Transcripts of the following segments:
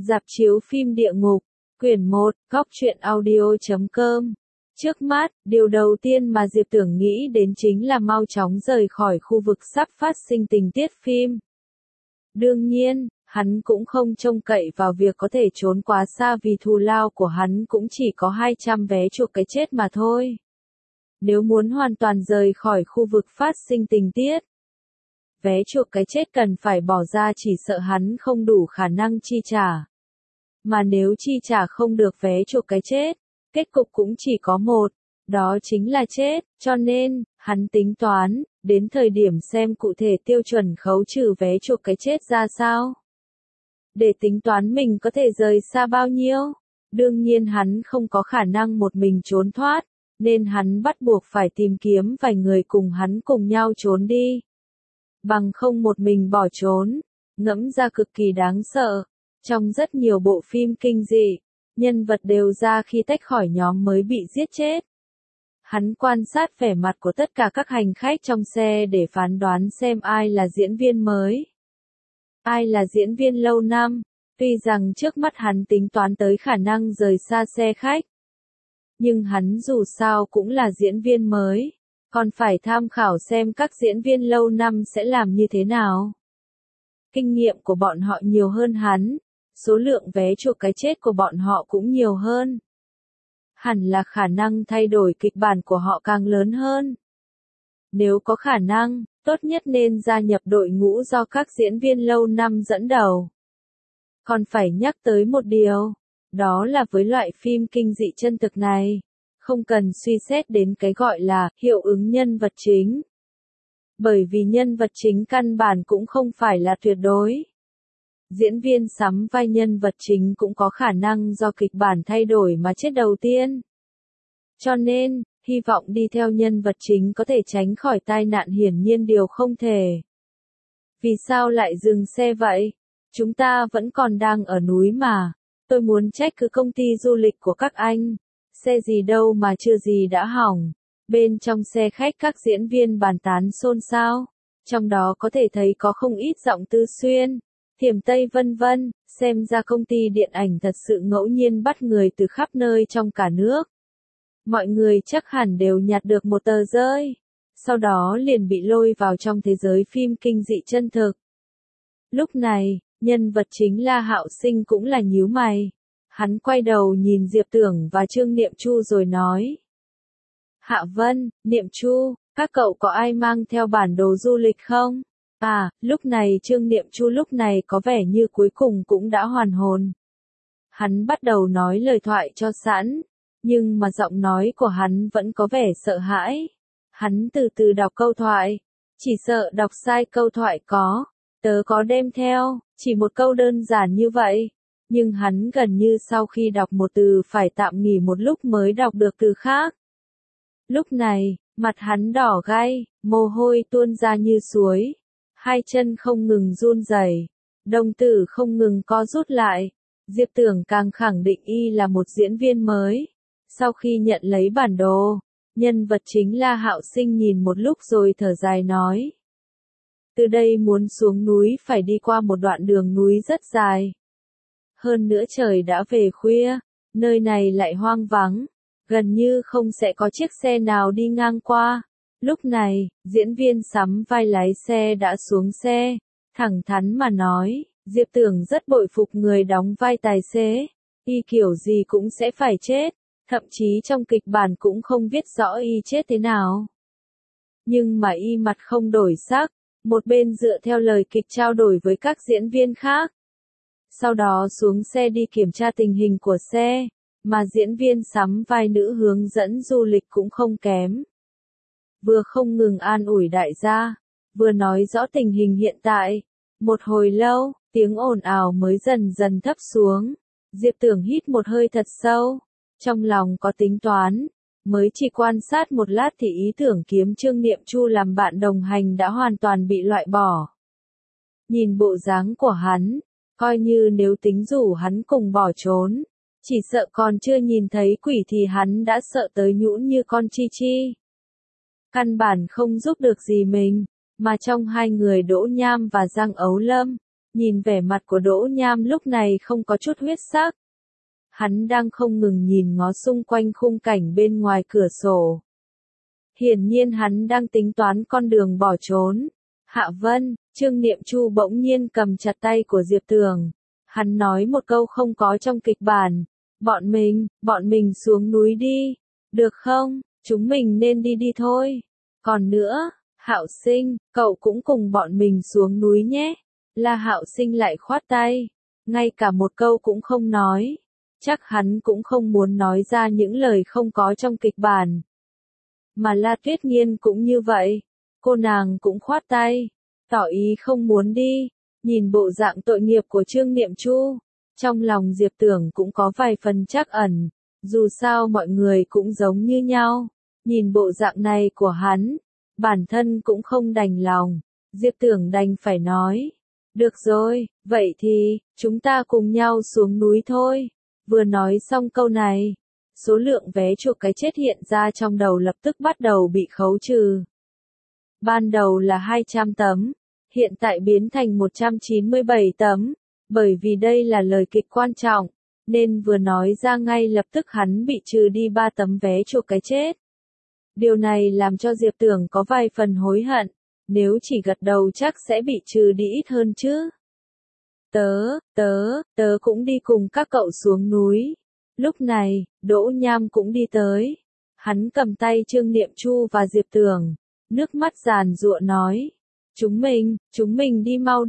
Rạp chiếu phim địa ngục, quyển 1, góc truyện audio.com. Trước mắt, điều đầu tiên mà Diệp Tưởng nghĩ đến chính là mau chóng rời khỏi khu vực sắp phát sinh tình tiết phim. Đương nhiên, hắn cũng không trông cậy vào việc có thể trốn quá xa vì thù lao của hắn cũng chỉ có 200 vé chuộc cái chết mà thôi. Nếu muốn hoàn toàn rời khỏi khu vực phát sinh tình tiết, vé chuộc cái chết cần phải bỏ ra chỉ sợ hắn không đủ khả năng chi trả. Mà nếu chi trả không được vé chuộc cái chết, kết cục cũng chỉ có một, đó chính là chết, cho nên, hắn tính toán, đến thời điểm xem cụ thể tiêu chuẩn khấu trừ vé chuộc cái chết ra sao. Để tính toán mình có thể rời xa bao nhiêu, đương nhiên hắn không có khả năng một mình trốn thoát, nên hắn bắt buộc phải tìm kiếm vài người cùng hắn cùng nhau trốn đi. Bằng không một mình bỏ trốn, ngẫm ra cực kỳ đáng sợ. Trong rất nhiều bộ phim kinh dị, nhân vật đều ra khi tách khỏi nhóm mới bị giết chết. Hắn quan sát vẻ mặt của tất cả các hành khách trong xe để phán đoán xem ai là diễn viên mới, ai là diễn viên lâu năm, tuy rằng trước mắt hắn tính toán tới khả năng rời xa xe khách. Nhưng hắn dù sao cũng là diễn viên mới, còn phải tham khảo xem các diễn viên lâu năm sẽ làm như thế nào. Kinh nghiệm của bọn họ nhiều hơn hắn, số lượng vé chuộc cái chết của bọn họ cũng nhiều hơn. Hẳn là khả năng thay đổi kịch bản của họ càng lớn hơn. Nếu có khả năng, tốt nhất nên gia nhập đội ngũ do các diễn viên lâu năm dẫn đầu. Còn phải nhắc tới một điều, đó là với loại phim kinh dị chân thực này, không cần suy xét đến cái gọi là hiệu ứng nhân vật chính. Bởi vì nhân vật chính căn bản cũng không phải là tuyệt đối. Diễn viên sắm vai nhân vật chính cũng có khả năng do kịch bản thay đổi mà chết đầu tiên. Cho nên, hy vọng đi theo nhân vật chính có thể tránh khỏi tai nạn hiển nhiên điều không thể. Vì sao lại dừng xe vậy? Chúng ta vẫn còn đang ở núi mà. Tôi muốn trách cứ công ty du lịch của các anh. Xe gì đâu mà chưa gì đã hỏng. Bên trong xe khách các diễn viên bàn tán xôn xao. Trong đó có thể thấy có không ít giọng Tư Xuyên, Thiểm Tây vân vân, xem ra công ty điện ảnh thật sự ngẫu nhiên bắt người từ khắp nơi trong cả nước. Mọi người chắc hẳn đều nhặt được một tờ rơi, sau đó liền bị lôi vào trong thế giới phim kinh dị chân thực. Lúc này, nhân vật chính La Hạo Sinh cũng là nhíu mày. Hắn quay đầu nhìn Diệp Tưởng và Trương Niệm Chu rồi nói. Hạ Vân, Niệm Chu, các cậu có ai mang theo bản đồ du lịch không? À, lúc này Trương Niệm Chu lúc này có vẻ như cuối cùng cũng đã hoàn hồn. Hắn bắt đầu nói lời thoại cho sẵn, nhưng mà giọng nói của hắn vẫn có vẻ sợ hãi. Hắn từ từ đọc câu thoại, chỉ sợ đọc sai câu thoại có. Tớ có đem theo, chỉ một câu đơn giản như vậy. Nhưng hắn gần như sau khi đọc một từ phải tạm nghỉ một lúc mới đọc được từ khác. Lúc này, mặt hắn đỏ gay, mồ hôi tuôn ra như suối. Hai chân không ngừng run rẩy, đồng tử không ngừng co rút lại. Diệp Tưởng càng khẳng định y là một diễn viên mới. Sau khi nhận lấy bản đồ, nhân vật chính La Hạo Sinh nhìn một lúc rồi thở dài nói. Từ đây muốn xuống núi phải đi qua một đoạn đường núi rất dài. Hơn nữa trời đã về khuya, nơi này lại hoang vắng, gần như không sẽ có chiếc xe nào đi ngang qua. Lúc này, diễn viên sắm vai lái xe đã xuống xe, thẳng thắn mà nói, Diệp Tưởng rất bội phục người đóng vai tài xế, y kiểu gì cũng sẽ phải chết, thậm chí trong kịch bản cũng không viết rõ y chết thế nào. Nhưng mà y mặt không đổi sắc, một bên dựa theo lời kịch trao đổi với các diễn viên khác. Sau đó xuống xe đi kiểm tra tình hình của xe, mà diễn viên sắm vai nữ hướng dẫn du lịch cũng không kém. Vừa không ngừng an ủi đại gia, vừa nói rõ tình hình hiện tại. Một hồi lâu, tiếng ồn ào mới dần dần thấp xuống. Diệp Tưởng hít một hơi thật sâu, trong lòng có tính toán. Mới chỉ quan sát một lát thì ý tưởng kiếm Trương Niệm Chu làm bạn đồng hành đã hoàn toàn bị loại bỏ. Nhìn bộ dáng của hắn, coi như nếu tính rủ hắn cùng bỏ trốn, chỉ sợ còn chưa nhìn thấy quỷ thì hắn đã sợ tới nhũn như con chi chi. Căn bản không giúp được gì mình, mà trong hai người Đỗ Nham và Giang Ấu Lâm, Nhìn vẻ mặt của Đỗ Nham lúc này không có chút huyết sắc. Hắn đang không ngừng nhìn ngó xung quanh khung cảnh bên ngoài cửa sổ. Hiển nhiên hắn đang tính toán con đường bỏ trốn. Hạ Vân, Trương Niệm Chu bỗng nhiên cầm chặt tay của Diệp Tường. Hắn nói một câu không có trong kịch bản. Bọn mình xuống núi đi. Được không? Chúng mình nên đi thôi. Còn nữa, Hạo Sinh, cậu cũng cùng bọn mình xuống núi nhé. La Hạo Sinh lại khoát tay. Ngay cả một câu cũng không nói. Chắc hắn cũng không muốn nói ra những lời không có trong kịch bản. Mà La Tuyết Nghiên cũng như vậy. Cô nàng cũng khoát tay. Tỏ ý không muốn đi. Nhìn bộ dạng tội nghiệp của Trương Niệm Chu. Trong lòng Diệp Tưởng cũng có vài phần trắc ẩn. Dù sao mọi người cũng giống như nhau. Nhìn bộ dạng này của hắn. Bản thân cũng không đành lòng. Diệp Tưởng đành phải nói. Được rồi, vậy thì, chúng ta cùng nhau xuống núi thôi. Vừa nói xong câu này, số lượng vé chuộc cái chết hiện ra trong đầu lập tức bắt đầu bị khấu trừ. Ban đầu là 200 tấm, hiện tại biến thành 197 tấm, bởi vì đây là lời kịch quan trọng, nên vừa nói ra ngay lập tức hắn bị trừ đi 3 tấm vé chuộc cái chết. Điều này làm cho Diệp Tưởng có vài phần hối hận, nếu chỉ gật đầu chắc sẽ bị trừ đi ít hơn chứ. Tớ cũng đi cùng các cậu xuống núi. Lúc này, Đỗ Nham cũng đi tới. Hắn cầm tay Trương Niệm Chu và Diệp Tưởng, nước mắt giàn giụa nói. Chúng mình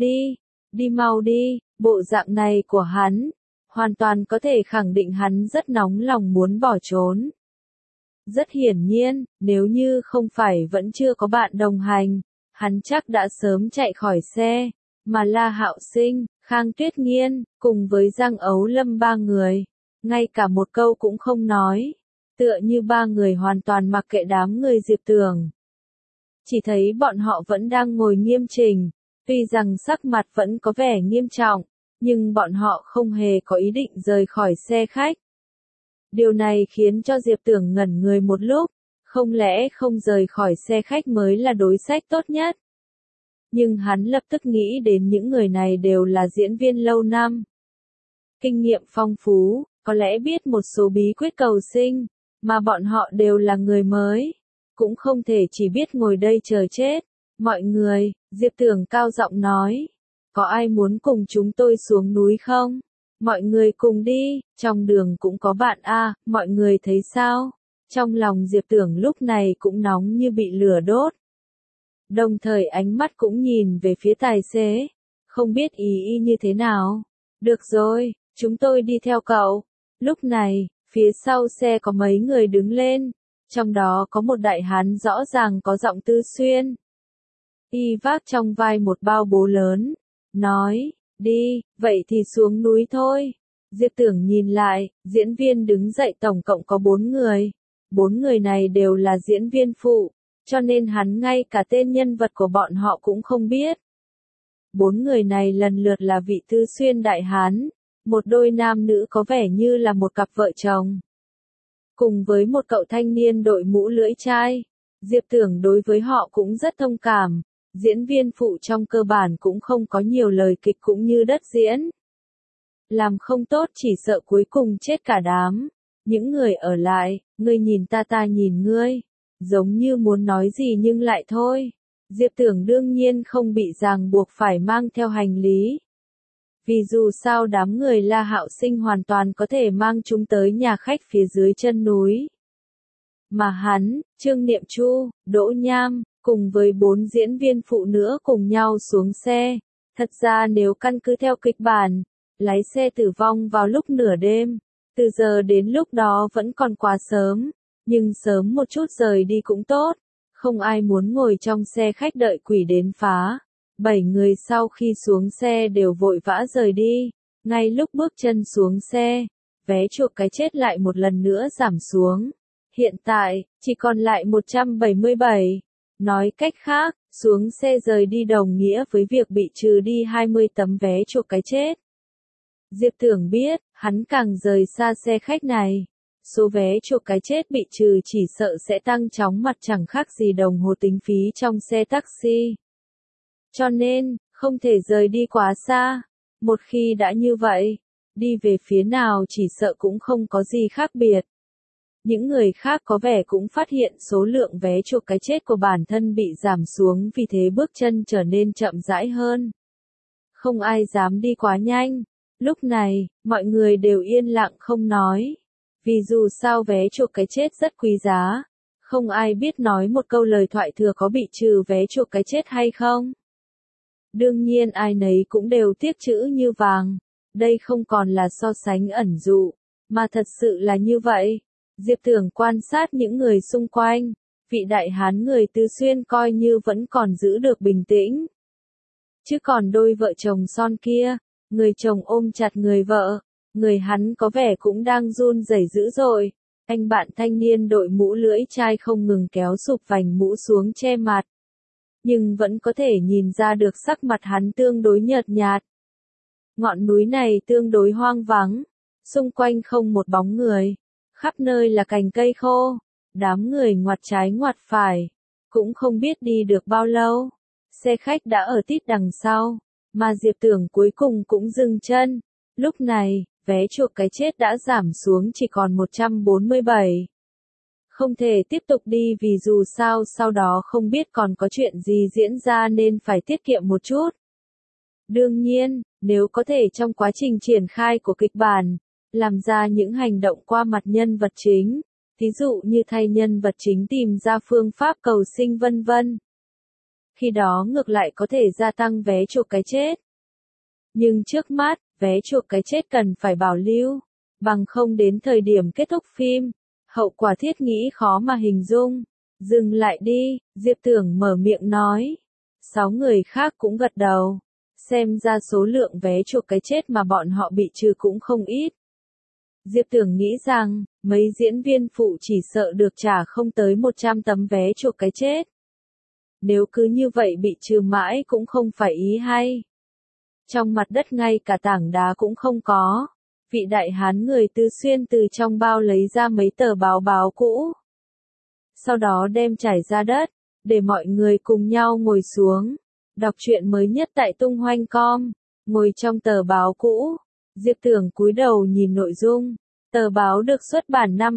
đi mau đi, bộ dạng này của hắn, hoàn toàn có thể khẳng định hắn rất nóng lòng muốn bỏ trốn. Rất hiển nhiên, nếu như không phải vẫn chưa có bạn đồng hành, hắn chắc đã sớm chạy khỏi xe, mà La Hạo Sinh, Khang Tuyết Nghiên, cùng với Giang Ấu Lâm 3 người, ngay cả một câu cũng không nói, tựa như 3 người hoàn toàn mặc kệ đám người Diệp Tưởng. Chỉ thấy bọn họ vẫn đang ngồi nghiêm chỉnh, tuy rằng sắc mặt vẫn có vẻ nghiêm trọng, nhưng bọn họ không hề có ý định rời khỏi xe khách. Điều này khiến cho Diệp Tưởng ngẩn người một lúc, không lẽ không rời khỏi xe khách mới là đối sách tốt nhất? Nhưng hắn lập tức nghĩ đến những người này đều là diễn viên lâu năm. Kinh nghiệm phong phú, có lẽ biết một số bí quyết cầu sinh, mà bọn họ đều là người mới. Cũng không thể chỉ biết ngồi đây chờ chết. Mọi người, Diệp Tưởng cao giọng nói. Có ai muốn cùng chúng tôi xuống núi không? Mọi người cùng đi, trong đường cũng có bạn a, mọi người thấy sao? Trong lòng Diệp Tưởng lúc này cũng nóng như bị lửa đốt. Đồng thời ánh mắt cũng nhìn về phía tài xế, không biết ý y như thế nào. Được rồi, chúng tôi đi theo cậu. Lúc này, phía sau xe có mấy người đứng lên, trong đó có một đại hán rõ ràng có giọng Tư Xuyên. Y vác trong vai một bao bố lớn, nói, đi, vậy thì xuống núi thôi. Diệp Tưởng nhìn lại, diễn viên đứng dậy tổng cộng có 4 người. 4 người này đều là diễn viên phụ, cho nên hắn ngay cả tên nhân vật của bọn họ cũng không biết. 4 người này lần lượt là vị Tư Xuyên đại hán, một đôi nam nữ có vẻ như là một cặp vợ chồng. Cùng với một cậu thanh niên đội mũ lưỡi chai, Diệp Tưởng đối với họ cũng rất thông cảm. Diễn viên phụ trong cơ bản cũng không có nhiều lời kịch cũng như đất diễn. Làm không tốt chỉ sợ cuối cùng chết cả đám. Những người ở lại, ngươi nhìn ta nhìn ngươi, giống như muốn nói gì nhưng lại thôi. Diệp Tưởng đương nhiên không bị ràng buộc phải mang theo hành lý. Vì dù sao đám người La Hạo Sinh hoàn toàn có thể mang chúng tới nhà khách phía dưới chân núi. Mà hắn, Trương Niệm Chu, Đỗ Nham, cùng với 4 diễn viên phụ nữa cùng nhau xuống xe. Thật ra nếu căn cứ theo kịch bản, lái xe tử vong vào lúc nửa đêm, từ giờ đến lúc đó vẫn còn quá sớm, nhưng sớm một chút rời đi cũng tốt, không ai muốn ngồi trong xe khách đợi quỷ đến phá. 7 người sau khi xuống xe đều vội vã rời đi, ngay lúc bước chân xuống xe, vé chuộc cái chết lại một lần nữa giảm xuống. Hiện tại, chỉ còn lại 177. Nói cách khác, xuống xe rời đi đồng nghĩa với việc bị trừ đi 20 tấm vé chuộc cái chết. Diệp Tưởng biết, hắn càng rời xa xe khách này, số vé chuộc cái chết bị trừ chỉ sợ sẽ tăng chóng mặt chẳng khác gì đồng hồ tính phí trong xe taxi. Cho nên, không thể rời đi quá xa. Một khi đã như vậy, đi về phía nào chỉ sợ cũng không có gì khác biệt. Những người khác có vẻ cũng phát hiện số lượng vé chuộc cái chết của bản thân bị giảm xuống, vì thế bước chân trở nên chậm rãi hơn. Không ai dám đi quá nhanh. Lúc này, mọi người đều yên lặng không nói. Vì dù sao vé chuộc cái chết rất quý giá. Không ai biết nói một câu lời thoại thừa có bị trừ vé chuộc cái chết hay không. Đương nhiên ai nấy cũng đều tiếc chữ như vàng. Đây không còn là so sánh ẩn dụ, mà thật sự là như vậy. Diệp Tưởng quan sát những người xung quanh. Vị đại hán người Tứ Xuyên coi như vẫn còn giữ được bình tĩnh. Chứ còn đôi vợ chồng son kia, người chồng ôm chặt người vợ, người hắn có vẻ cũng đang run rẩy dữ dội. Anh bạn thanh niên đội mũ lưỡi chai không ngừng kéo sụp vành mũ xuống che mặt. Nhưng vẫn có thể nhìn ra được sắc mặt hắn tương đối nhợt nhạt. Ngọn núi này tương đối hoang vắng, xung quanh không một bóng người, khắp nơi là cành cây khô, đám người ngoặt trái ngoặt phải, cũng không biết đi được bao lâu. Xe khách đã ở tít đằng sau, mà Diệp Tưởng cuối cùng cũng dừng chân. Lúc này, vé chuộc cái chết đã giảm xuống chỉ còn 147. Không thể tiếp tục đi vì dù sao sau đó không biết còn có chuyện gì diễn ra nên phải tiết kiệm một chút. Đương nhiên, nếu có thể trong quá trình triển khai của kịch bản, làm ra những hành động qua mặt nhân vật chính, ví dụ như thay nhân vật chính tìm ra phương pháp cầu sinh vân vân. Khi đó ngược lại có thể gia tăng vé chuộc cái chết. Nhưng trước mắt, vé chuộc cái chết cần phải bảo lưu, bằng không đến thời điểm kết thúc phim, hậu quả thiết nghĩ khó mà hình dung. Dừng lại đi, Diệp Tưởng mở miệng nói. 6 người khác cũng gật đầu. Xem ra số lượng vé chuộc cái chết mà bọn họ bị trừ cũng không ít. Diệp Tưởng nghĩ rằng, mấy diễn viên phụ chỉ sợ được trả không tới 100 tấm vé chuộc cái chết. Nếu cứ như vậy bị trừ mãi cũng không phải ý hay. Trong mặt đất ngay cả tảng đá cũng không có. Vị đại hán người Tứ Xuyên từ trong bao lấy ra mấy tờ báo cũ. Sau đó đem trải ra đất, để mọi người cùng nhau ngồi xuống. Đọc truyện mới nhất tại Tung Hoanh Com. Ngồi trong tờ báo cũ, Diệp Tưởng cúi đầu nhìn nội dung. Tờ báo được xuất bản năm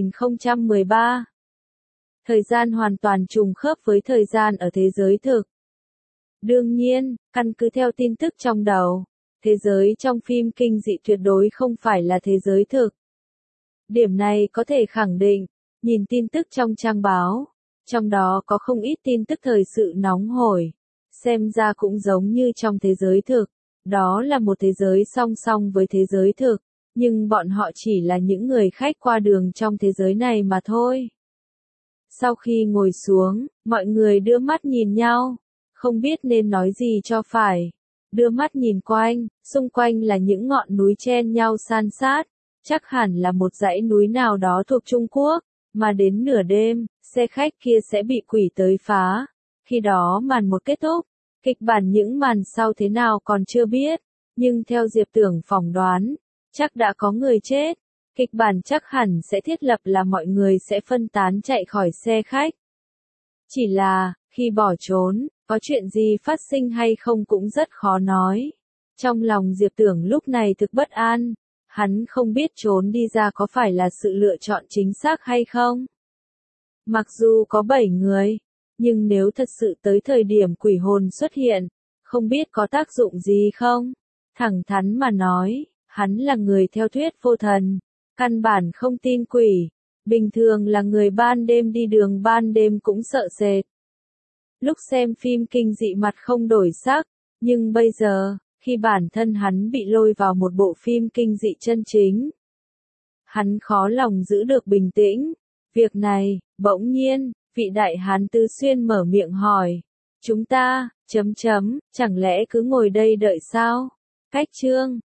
2013. Thời gian hoàn toàn trùng khớp với thời gian ở thế giới thực. Đương nhiên, căn cứ theo tin tức trong đầu, thế giới trong phim kinh dị tuyệt đối không phải là thế giới thực. Điểm này có thể khẳng định, nhìn tin tức trong trang báo, trong đó có không ít tin tức thời sự nóng hổi. Xem ra cũng giống như trong thế giới thực, đó là một thế giới song song với thế giới thực, nhưng bọn họ chỉ là những người khách qua đường trong thế giới này mà thôi. Sau khi ngồi xuống, mọi người đưa mắt nhìn nhau, không biết nên nói gì cho phải. Đưa mắt nhìn quanh, xung quanh là những ngọn núi chen nhau san sát, chắc hẳn là một dãy núi nào đó thuộc Trung Quốc, mà đến nửa đêm, xe khách kia sẽ bị quỷ tới phá. Khi đó màn một kết thúc, kịch bản những màn sau thế nào còn chưa biết, nhưng theo Diệp Tưởng phỏng đoán, chắc đã có người chết. Kịch bản chắc hẳn sẽ thiết lập là mọi người sẽ phân tán chạy khỏi xe khách. Chỉ là, khi bỏ trốn, có chuyện gì phát sinh hay không cũng rất khó nói. Trong lòng Diệp Tưởng lúc này thực bất an, hắn không biết trốn đi ra có phải là sự lựa chọn chính xác hay không. Mặc dù có 7 người, nhưng nếu thật sự tới thời điểm quỷ hồn xuất hiện, không biết có tác dụng gì không. Thẳng thắn mà nói, hắn là người theo thuyết vô thần, căn bản không tin quỷ, bình thường là người ban đêm đi đường ban đêm cũng sợ sệt. Lúc xem phim kinh dị mặt không đổi sắc, nhưng bây giờ, khi bản thân hắn bị lôi vào một bộ phim kinh dị chân chính, hắn khó lòng giữ được bình tĩnh. Việc này, bỗng nhiên, vị đại hán Tứ Xuyên mở miệng hỏi, chúng ta, chẳng lẽ cứ ngồi đây đợi sao? Cách chương